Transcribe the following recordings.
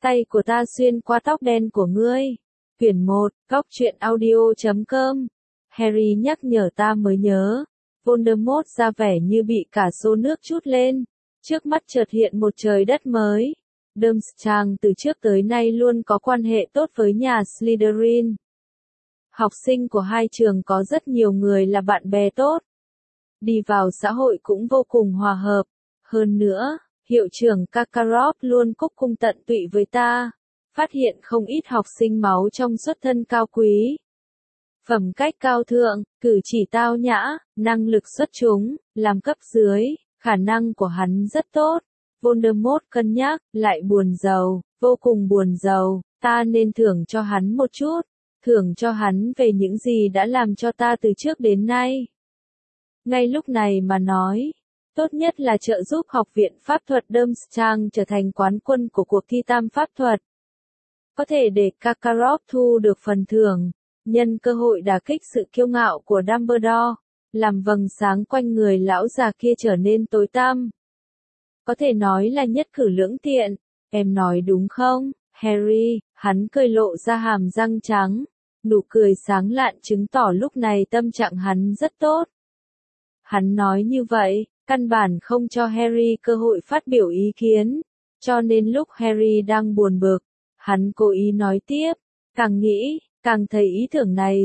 tay của ta xuyên qua tóc đen của ngươi. Quyển 1, góc truyện audio.com. Harry nhắc nhở ta mới nhớ. Voldemort ra vẻ như bị cả xô nước trút lên. Trước mắt chợt hiện một trời đất mới. Durmstrang từ trước tới nay luôn có quan hệ tốt với nhà Slytherin. Học sinh của hai trường có rất nhiều người là bạn bè tốt. Đi vào xã hội cũng vô cùng hòa hợp. Hơn nữa, hiệu trưởng Karkaroff luôn cúc cung tận tụy với ta. Phát hiện không ít học sinh máu trong xuất thân cao quý. Phẩm cách cao thượng, cử chỉ tao nhã, năng lực xuất chúng, làm cấp dưới, khả năng của hắn rất tốt. Voldemort cân nhắc, lại buồn rầu, vô cùng buồn rầu, ta nên thưởng cho hắn một chút, thưởng cho hắn về những gì đã làm cho ta từ trước đến nay. Ngay lúc này mà nói, tốt nhất là trợ giúp Học viện Pháp thuật Durmstrang trở thành quán quân của cuộc thi tam pháp thuật. Có thể để Karkaroff thu được phần thưởng, nhân cơ hội đả kích sự kiêu ngạo của Dumbledore, làm vầng sáng quanh người lão già kia trở nên tối tăm. Có thể nói là nhất cử lưỡng tiện, em nói đúng không, Harry? Hắn cười lộ ra hàm răng trắng, nụ cười sáng lạn chứng tỏ lúc này tâm trạng hắn rất tốt. Hắn nói như vậy, căn bản không cho Harry cơ hội phát biểu ý kiến, cho nên lúc Harry đang buồn bực, hắn cố ý nói tiếp, càng nghĩ, càng thấy ý tưởng này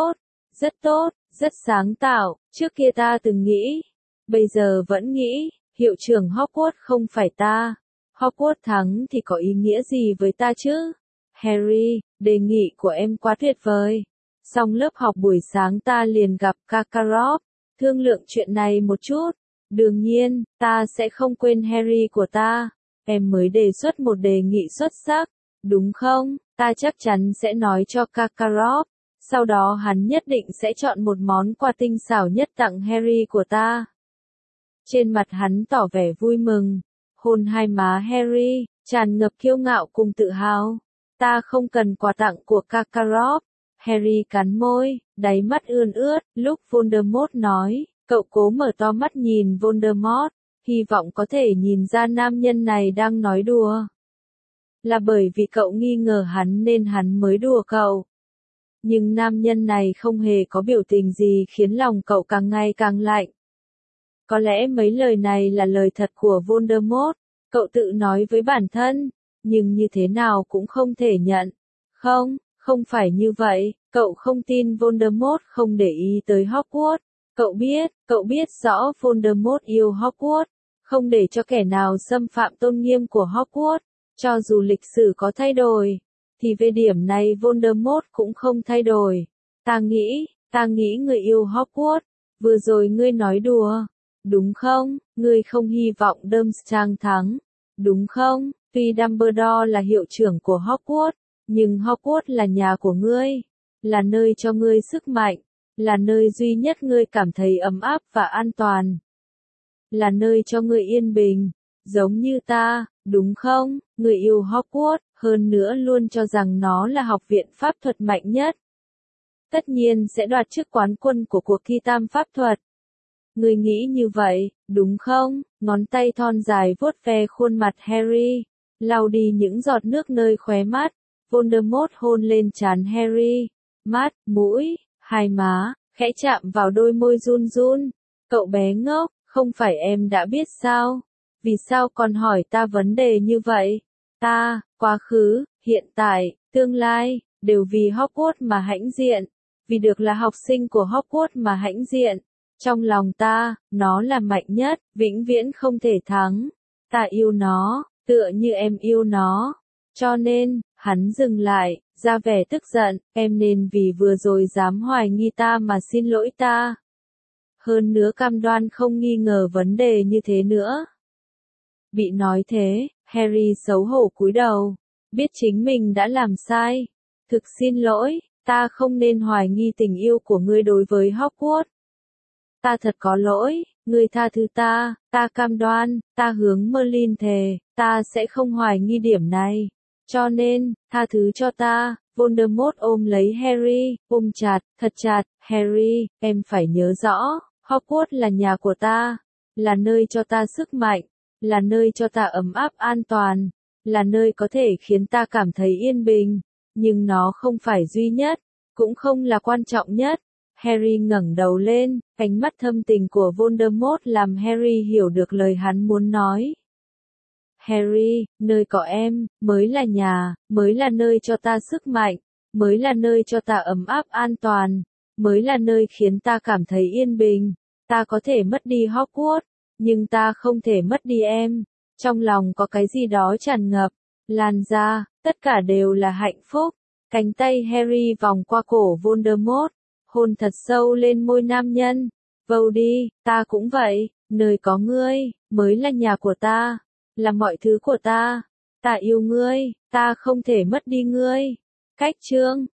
rất sáng tạo, trước kia ta từng nghĩ, bây giờ vẫn nghĩ, hiệu trưởng Hogwarts không phải ta, Hogwarts thắng thì có ý nghĩa gì với ta chứ? Harry, đề nghị của em quá tuyệt vời. Xong lớp học buổi sáng ta liền gặp Karkaroff, thương lượng chuyện này một chút. Đương nhiên, ta sẽ không quên Harry của ta. Em mới đề xuất một đề nghị xuất sắc, đúng không? Ta chắc chắn sẽ nói cho Karkaroff. Sau đó hắn nhất định sẽ chọn một món quà tinh xảo nhất tặng Harry của ta. Trên mặt hắn tỏ vẻ vui mừng, hôn hai má Harry, tràn ngập kiêu ngạo cùng tự hào. Ta không cần quà tặng của Karkaroff. Harry cắn môi, đáy mắt ươn ướt, lúc Voldemort nói, cậu cố mở to mắt nhìn Voldemort, hy vọng có thể nhìn ra nam nhân này đang nói đùa. Là bởi vì cậu nghi ngờ hắn nên hắn mới đùa cậu. Nhưng nam nhân này không hề có biểu tình gì khiến lòng cậu càng ngày càng lạnh. Có lẽ mấy lời này là lời thật của Voldemort, cậu tự nói với bản thân, nhưng như thế nào cũng không thể nhận. Không phải như vậy, cậu không tin Voldemort không để ý tới Hogwarts. Cậu biết rõ Voldemort yêu Hogwarts, không để cho kẻ nào xâm phạm tôn nghiêm của Hogwarts. Cho dù lịch sử có thay đổi, thì về điểm này Voldemort cũng không thay đổi. Ta nghĩ người yêu Hogwarts, vừa rồi ngươi nói đùa, đúng không? Ngươi không hy vọng Durmstrang thắng, đúng không? Tuy Dumbledore là hiệu trưởng của Hogwarts, nhưng Hogwarts là nhà của ngươi, là nơi cho ngươi sức mạnh, là nơi duy nhất ngươi cảm thấy ấm áp và an toàn, là nơi cho ngươi yên bình, giống như ta, đúng không? Ngươi yêu Hogwarts, hơn nữa luôn cho rằng nó là học viện pháp thuật mạnh nhất. Tất nhiên sẽ đoạt chức quán quân của cuộc thi tam pháp thuật. Ngươi nghĩ như vậy, đúng không? Ngón tay thon dài vuốt ve khuôn mặt Harry, lau đi những giọt nước nơi khóe mắt. Voldemort hôn lên trán Harry, mắt, mũi, hai má, khẽ chạm vào đôi môi run run. Cậu bé ngốc, không phải em đã biết sao? Vì sao còn hỏi ta vấn đề như vậy? Ta, quá khứ, hiện tại, tương lai, đều vì Hogwarts mà hãnh diện. Vì được là học sinh của Hogwarts mà hãnh diện. Trong lòng ta, nó là mạnh nhất, vĩnh viễn không thể thắng. Ta yêu nó, tựa như em yêu nó. Cho nên, hắn dừng lại, ra vẻ tức giận, em nên vì vừa rồi dám hoài nghi ta mà xin lỗi ta. Hơn nữa cam đoan không nghi ngờ vấn đề như thế nữa. Bị nói thế, Harry xấu hổ cúi đầu, biết chính mình đã làm sai. Thực xin lỗi, ta không nên hoài nghi tình yêu của ngươi đối với Hogwarts. Ta thật có lỗi, ngươi tha thứ ta cam đoan, ta hướng Merlin thề, ta sẽ không hoài nghi điểm này. Cho nên, tha thứ cho ta. Voldemort ôm lấy Harry, ôm chặt, thật chặt. Harry, em phải nhớ rõ, Hogwarts là nhà của ta, là nơi cho ta sức mạnh, là nơi cho ta ấm áp an toàn, là nơi có thể khiến ta cảm thấy yên bình, nhưng nó không phải duy nhất, cũng không là quan trọng nhất. Harry ngẩng đầu lên, ánh mắt thâm tình của Voldemort làm Harry hiểu được lời hắn muốn nói. Harry, nơi có em, mới là nhà, mới là nơi cho ta sức mạnh, mới là nơi cho ta ấm áp an toàn, mới là nơi khiến ta cảm thấy yên bình. Ta có thể mất đi Hogwarts, nhưng ta không thể mất đi em. Trong lòng có cái gì đó tràn ngập, lan ra, tất cả đều là hạnh phúc. Cánh tay Harry vòng qua cổ Voldemort, hôn thật sâu lên môi nam nhân. Vâu đi, ta cũng vậy, nơi có ngươi, mới là nhà của ta, là mọi thứ của ta. Ta yêu ngươi, ta không thể mất đi ngươi. Cách chương